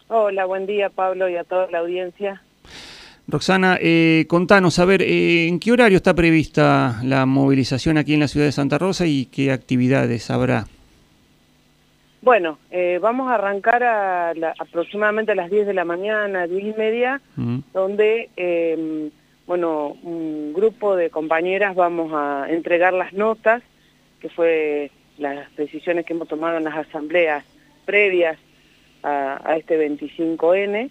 Hola, buen día Pablo y a toda la audiencia. Roxana, contanos, a ver, ¿en qué horario está prevista la movilización aquí en la ciudad de Santa Rosa y qué actividades habrá? Bueno, vamos a arrancar aproximadamente a las 10 de la mañana, 10:30, Mm. donde, bueno, un grupo de compañeras vamos a entregar las notas, que fue las decisiones que hemos tomado en las asambleas previas a este 25N,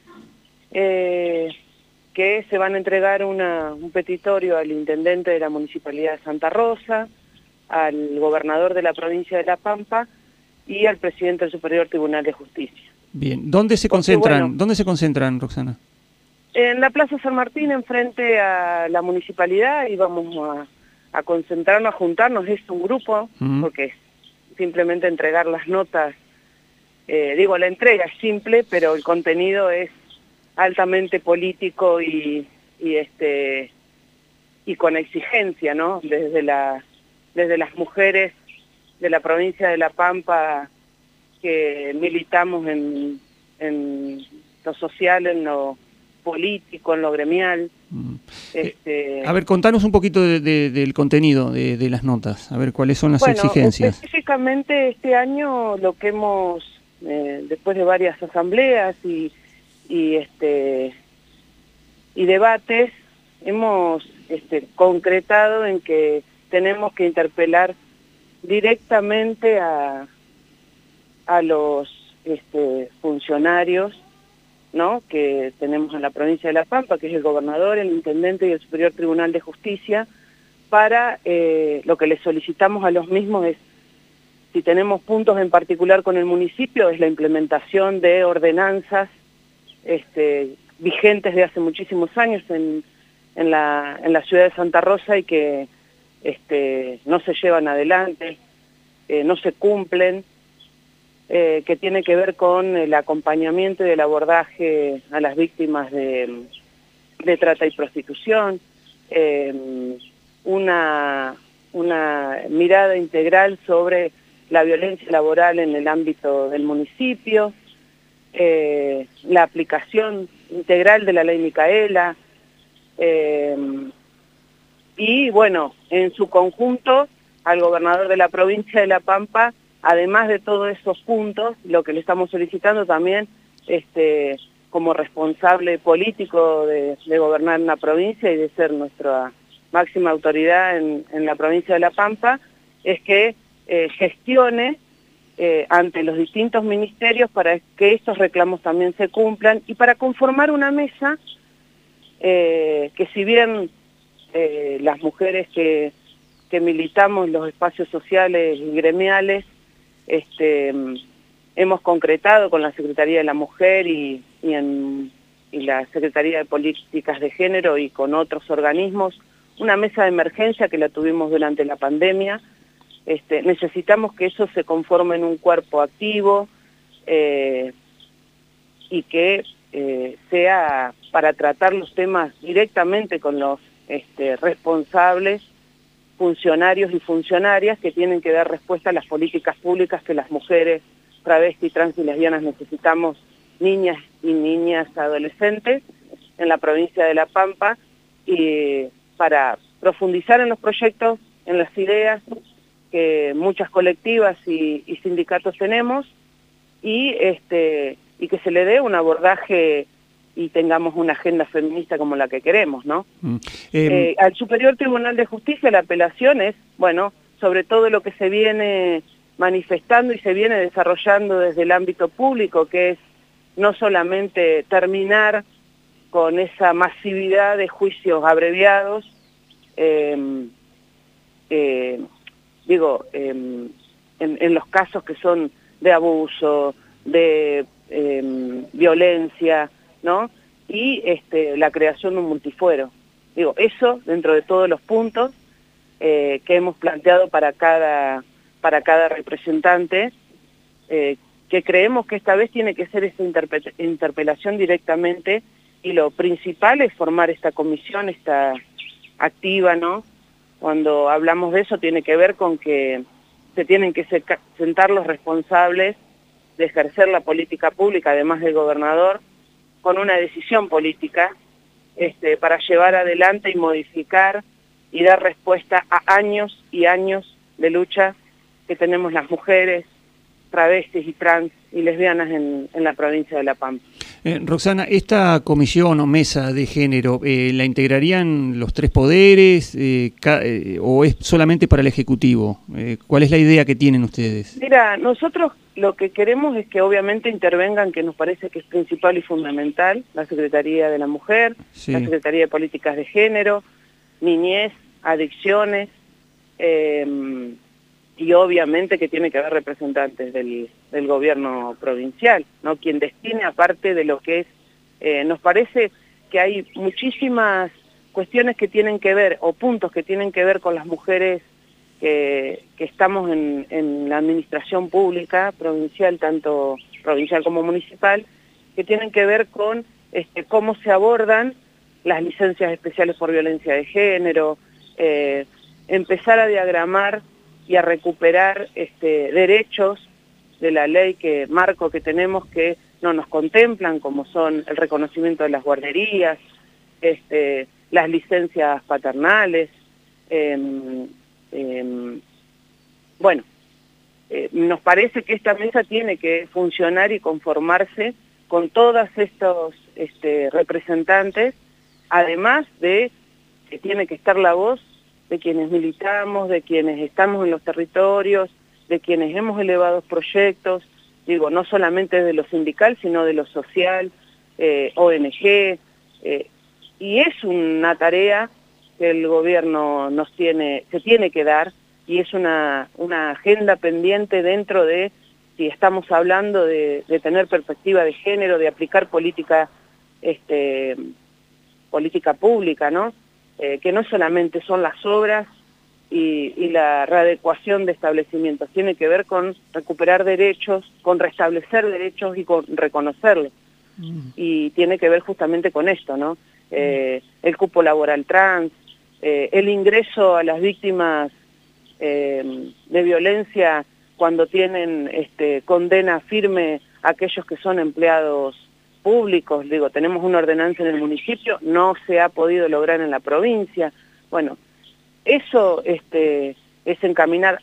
que se van a entregar un petitorio al intendente de la Municipalidad de Santa Rosa, al gobernador de la provincia de La Pampa y al presidente del Superior Tribunal de Justicia. Bien, ¿dónde se Porque bueno, concentran? ¿Dónde se concentran, Roxana? en la Plaza San Martín, enfrente a la municipalidad, y vamos a concentrarnos, a juntarnos, es un grupo, Mm. porque es simplemente entregar las notas, la entrega es simple, pero el contenido es altamente político y con exigencia, ¿no? Desde las mujeres de la provincia de La Pampa que militamos en lo social, en lo político, en lo gremial. Mm. A Este, ver, contanos un poquito del contenido de las notas, a ver cuáles son las bueno, exigencias. específicamente este año lo que hemos, después de varias asambleas y, este, y debates, hemos concretado en que tenemos que interpelar directamente a los funcionarios, ¿no?, que tenemos en la provincia de La Pampa, que es el gobernador, el intendente y el Superior Tribunal de Justicia, para lo que les solicitamos a los mismos es, si tenemos puntos en particular con el municipio, es la implementación de ordenanzas vigentes de hace muchísimos años en la ciudad de Santa Rosa y que no se llevan adelante, no se cumplen, que tiene que ver con el acompañamiento y el abordaje a las víctimas de trata y prostitución, una mirada integral sobre la violencia laboral en el ámbito del municipio, la aplicación integral de la ley Micaela, y bueno, en su conjunto, al gobernador de la provincia de La Pampa, además de todos esos puntos, lo que le estamos solicitando también, como responsable político de gobernar una provincia y de ser nuestra máxima autoridad en la provincia de La Pampa, es que gestione ante los distintos ministerios para que estos reclamos también se cumplan y para conformar una mesa que, si bien las mujeres que militamos los espacios sociales y gremiales, hemos concretado con la Secretaría de la Mujer y la Secretaría de Políticas de Género y con otros organismos, una mesa de emergencia que la tuvimos durante la pandemia. Necesitamos que eso se conforme en un cuerpo activo y que sea para tratar los temas directamente con los responsables, funcionarios y funcionarias que tienen que dar respuesta a las políticas públicas que las mujeres travestis, trans y lesbianas necesitamos, niñas y niñas adolescentes en la provincia de La Pampa, y para profundizar en los proyectos, en las ideas que muchas colectivas y sindicatos tenemos, y que se le dé un abordaje y tengamos una agenda feminista como la que queremos, ¿no? Al Superior Tribunal de Justicia la apelación es, bueno, sobre todo lo que se viene manifestando y se viene desarrollando desde el ámbito público, que es no solamente terminar con esa masividad de juicios abreviados, en los casos que son de abuso, de violencia, ¿no?, y la creación de un multifuero. Eso dentro de todos los puntos que hemos planteado para cada representante, que creemos que esta vez tiene que ser esta interpelación directamente, y lo principal es formar esta comisión, esta activa, ¿no? Cuando hablamos de eso tiene que ver con que se tienen que sentar los responsables de ejercer la política pública, además del gobernador, con una decisión política para llevar adelante y modificar y dar respuesta a años y años de lucha que tenemos las mujeres, travestis y trans y lesbianas en la provincia de La Pampa. Roxana, ¿esta comisión o mesa de género la integrarían los tres poderes o es solamente para el Ejecutivo? ¿Cuál es la idea que tienen ustedes? Mira, nosotros lo que queremos es que obviamente intervengan, que nos parece que es principal y fundamental, la Secretaría de la Mujer, sí, la Secretaría de Políticas de Género, Niñez, Adicciones, y obviamente que tiene que haber representantes del gobierno provincial, ¿no? Quien destine, aparte de lo que es, nos parece que hay muchísimas cuestiones que tienen que ver, o puntos que tienen que ver con las mujeres que estamos en la administración pública provincial, tanto provincial como municipal, que tienen que ver con cómo se abordan las licencias especiales por violencia de género, empezar a diagramar y a recuperar derechos de la ley marco que tenemos que no nos contemplan, como son el reconocimiento de las guarderías, las licencias paternales. Nos parece que esta mesa tiene que funcionar y conformarse con todos estos representantes, además de que tiene que estar la voz de quienes militamos, de quienes estamos en los territorios, de quienes hemos elevado proyectos, digo, no solamente de lo sindical, sino de lo social, ONG, y es una tarea que el gobierno se tiene que dar, y es una agenda pendiente dentro de, si estamos hablando de tener perspectiva de género, de aplicar política pública, ¿no? Que no solamente son las obras y la readecuación de establecimientos, tiene que ver con recuperar derechos, con restablecer derechos y con reconocerlos. Y tiene que ver justamente con esto, ¿no? El cupo laboral trans, el ingreso a las víctimas de violencia cuando tienen condena firme a aquellos que son empleados públicos. Digo, tenemos una ordenanza en el municipio, no se ha podido lograr en la provincia. Bueno, eso es encaminar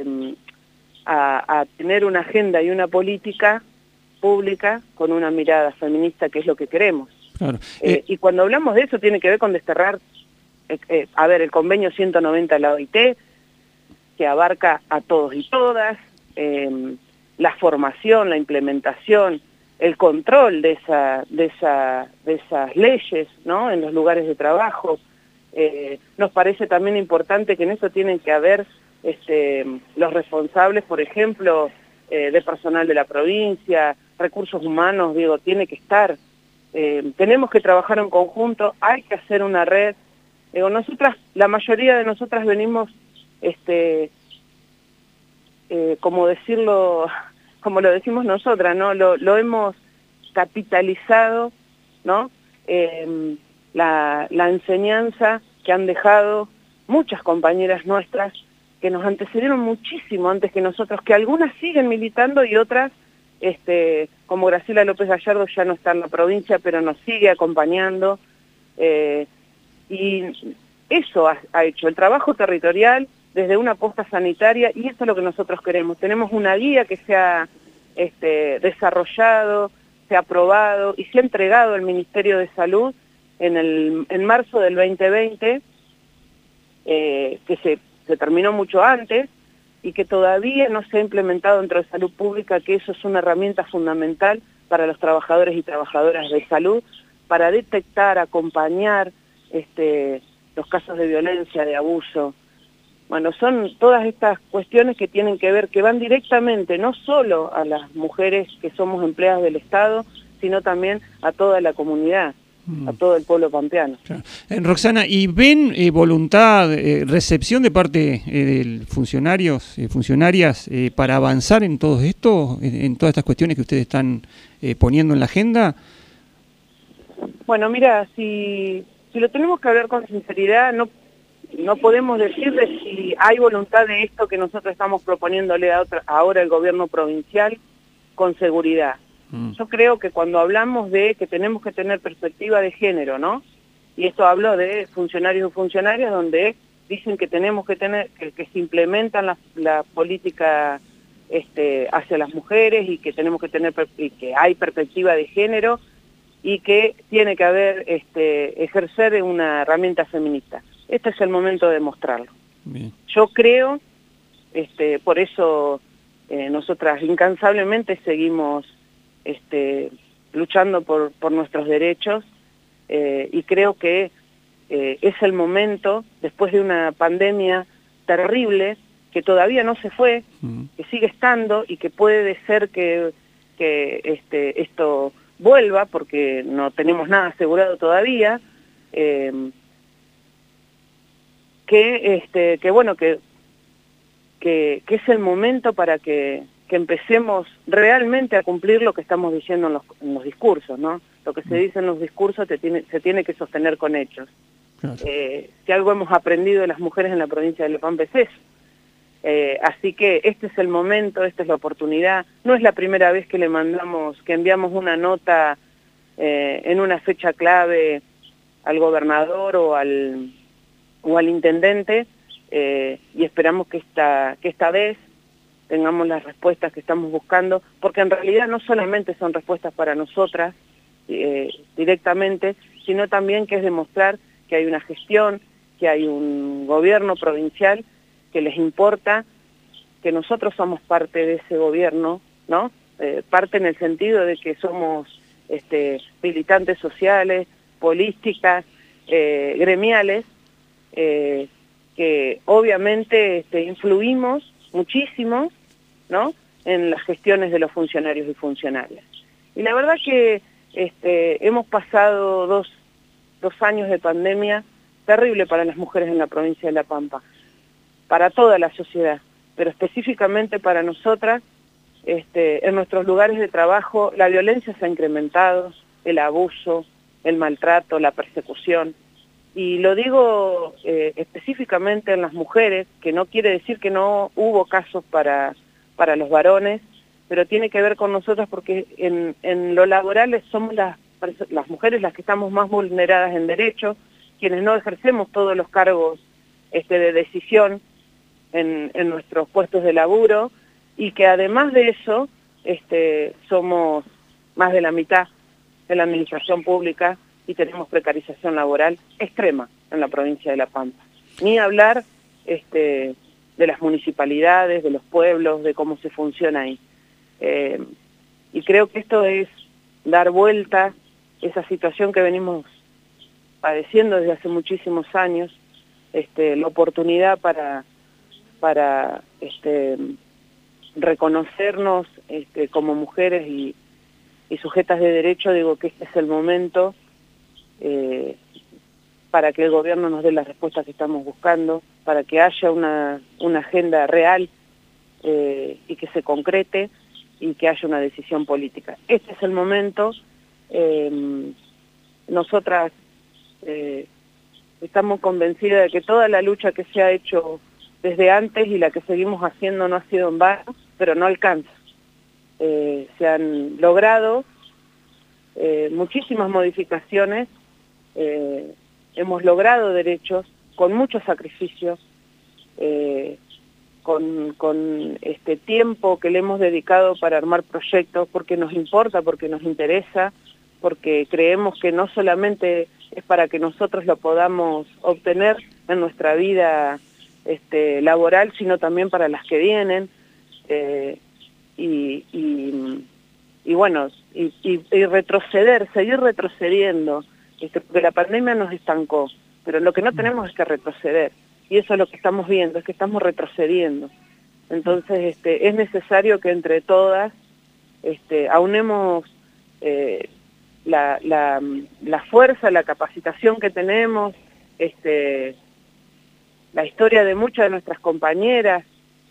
a tener una agenda y una política pública con una mirada feminista, que es lo que queremos. Claro. Y cuando hablamos de eso tiene que ver con desterrar, el convenio 190 de la OIT, que abarca a todos y todas, la formación, la implementación, el control de esas leyes, ¿no? En los lugares de trabajo. Nos parece también importante que en eso tienen que haber los responsables, por ejemplo, de personal de la provincia, recursos humanos, digo, tiene que estar. Tenemos que trabajar en conjunto, hay que hacer una red. Digo, la mayoría de nosotras venimos, como lo decimos nosotras, ¿no? Lo hemos capitalizado, ¿no? La enseñanza que han dejado muchas compañeras nuestras que nos antecedieron muchísimo antes que nosotros, que algunas siguen militando y otras, como Graciela López Gallardo, ya no está en la provincia, pero nos sigue acompañando. Y eso ha hecho el trabajo territorial desde una posta sanitaria, y eso es lo que nosotros queremos. Tenemos una guía que se ha desarrollado, se ha aprobado y se ha entregado al Ministerio de Salud en marzo del 2020, que se terminó mucho antes y que todavía no se ha implementado dentro de salud pública, que eso es una herramienta fundamental para los trabajadores y trabajadoras de salud, para detectar, acompañar los casos de violencia, de abuso. Bueno, son todas estas cuestiones que tienen que ver, que van directamente no solo a las mujeres que somos empleadas del Estado, sino también a toda la comunidad, a todo el pueblo pampeano. Claro. Roxana, ¿y ven voluntad, recepción de parte de funcionarios, funcionarias, para avanzar en todo esto, en todas estas cuestiones que ustedes están poniendo en la agenda? Bueno, mira, si lo tenemos que hablar con sinceridad, no podemos decirle si hay voluntad de esto que nosotros estamos proponiéndole ahora al gobierno provincial. con seguridad. Yo creo que cuando hablamos de que tenemos que tener perspectiva de género, ¿no? Y esto hablo de funcionarios y funcionarias donde dicen que tenemos que tener, que se implementan la política hacia las mujeres y que tenemos que tener, y que hay perspectiva de género y que tiene que haber, ejercer una herramienta feminista. Este es el momento de demostrarlo. Bien. Yo creo, por eso nosotras incansablemente seguimos luchando por nuestros derechos, y creo que es el momento, después de una pandemia terrible, que todavía no se fue, que sigue estando y que puede ser que esto vuelva, porque no tenemos nada asegurado todavía, que es el momento para que empecemos realmente a cumplir lo que estamos diciendo en los discursos, ¿no? Lo que se dice en los discursos se tiene que sostener con hechos. Claro. Si algo hemos aprendido de las mujeres en la provincia de La Pampa es eso. Así que este es el momento, esta es la oportunidad. No es la primera vez que enviamos una nota en una fecha clave al gobernador o al intendente, y esperamos que esta vez tengamos las respuestas que estamos buscando, porque en realidad no solamente son respuestas para nosotras directamente, sino también que es demostrar que hay una gestión, que hay un gobierno provincial que les importa, que nosotros somos parte de ese gobierno, ¿no? Parte en el sentido de que somos militantes sociales, políticas, gremiales, que obviamente influimos muchísimo, ¿no?, en las gestiones de los funcionarios y funcionarias. Y la verdad que hemos pasado dos años de pandemia terrible para las mujeres en la provincia de La Pampa, para toda la sociedad, pero específicamente para nosotras. En nuestros lugares de trabajo la violencia se ha incrementado, el abuso, el maltrato, la persecución. Y lo digo específicamente en las mujeres, que no quiere decir que no hubo casos para los varones, pero tiene que ver con nosotras porque en lo laboral somos las mujeres las que estamos más vulneradas en derecho, quienes no ejercemos todos los cargos de decisión en nuestros puestos de laburo, y que además de eso somos más de la mitad de la administración pública y tenemos precarización laboral extrema en la provincia de La Pampa. Ni hablar de las municipalidades, de los pueblos, de cómo se funciona ahí. Y creo que esto es dar vuelta esa situación que venimos padeciendo desde hace muchísimos años, la oportunidad para reconocernos como mujeres y sujetas de derecho. Digo que este es el momento para que el gobierno nos dé las respuestas que estamos buscando, para que haya una agenda real y que se concrete y que haya una decisión política. Este es el momento. Nosotras estamos convencidas de que toda la lucha que se ha hecho desde antes y la que seguimos haciendo no ha sido en vano, pero no alcanza. Se han logrado muchísimas modificaciones, hemos logrado derechos con muchos sacrificios, con este tiempo que le hemos dedicado para armar proyectos, porque nos importa, porque nos interesa, porque creemos que no solamente es para que nosotros lo podamos obtener en nuestra vida laboral, sino también para las que vienen, y bueno, y retroceder, seguir retrocediendo, porque la pandemia nos estancó, pero lo que no tenemos es que retroceder, y eso es lo que estamos viendo, es que estamos retrocediendo. Entonces es necesario que entre todas aunemos la fuerza, la capacitación que tenemos, la historia de muchas de nuestras compañeras,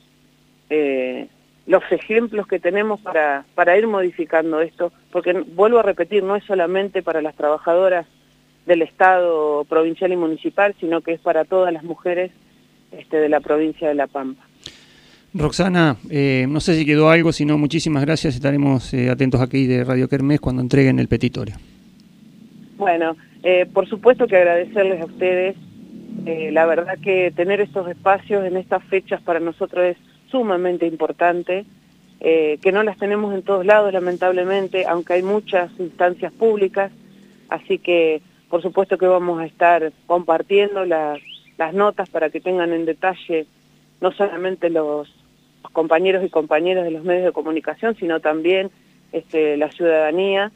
los ejemplos que tenemos para ir modificando esto, porque vuelvo a repetir, no es solamente para las trabajadoras del Estado provincial y municipal, sino que es para todas las mujeres de la provincia de La Pampa. Roxana, no sé si quedó algo, si no, muchísimas gracias. Estaremos atentos aquí de Radio Kermés cuando entreguen el petitorio. Bueno, por supuesto que agradecerles a ustedes. La verdad que tener estos espacios en estas fechas para nosotros es sumamente importante, que no las tenemos en todos lados, lamentablemente, aunque hay muchas instancias públicas, así que por supuesto que vamos a estar compartiendo las notas para que tengan en detalle no solamente los compañeros y compañeras de los medios de comunicación, sino también la ciudadanía.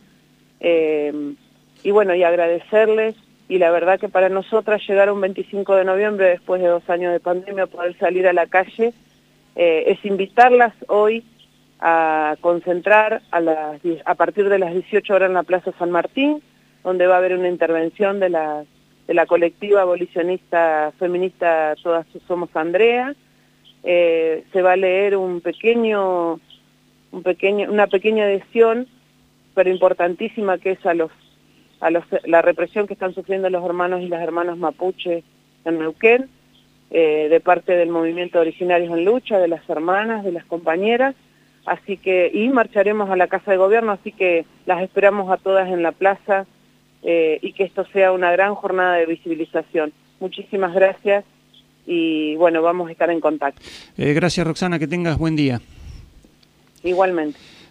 Y bueno, y agradecerles, y la verdad que para nosotras llegar a un 25 de noviembre, después de 2 años de pandemia, poder salir a la calle, es invitarlas hoy a concentrar a partir de las 18 horas en la Plaza San Martín, donde va a haber una intervención de la colectiva abolicionista feminista Todas Somos Andrea. Se va a leer una pequeña adhesión, pero importantísima, que es la represión que están sufriendo los hermanos y las hermanas mapuche en Neuquén, de parte del movimiento Originarios en Lucha, de las hermanas, de las compañeras, así que, y marcharemos a la Casa de Gobierno, así que las esperamos a todas en la plaza, y que esto sea una gran jornada de visibilización. Muchísimas gracias, y bueno, vamos a estar en contacto. Gracias, Roxana, que tengas buen día. Igualmente.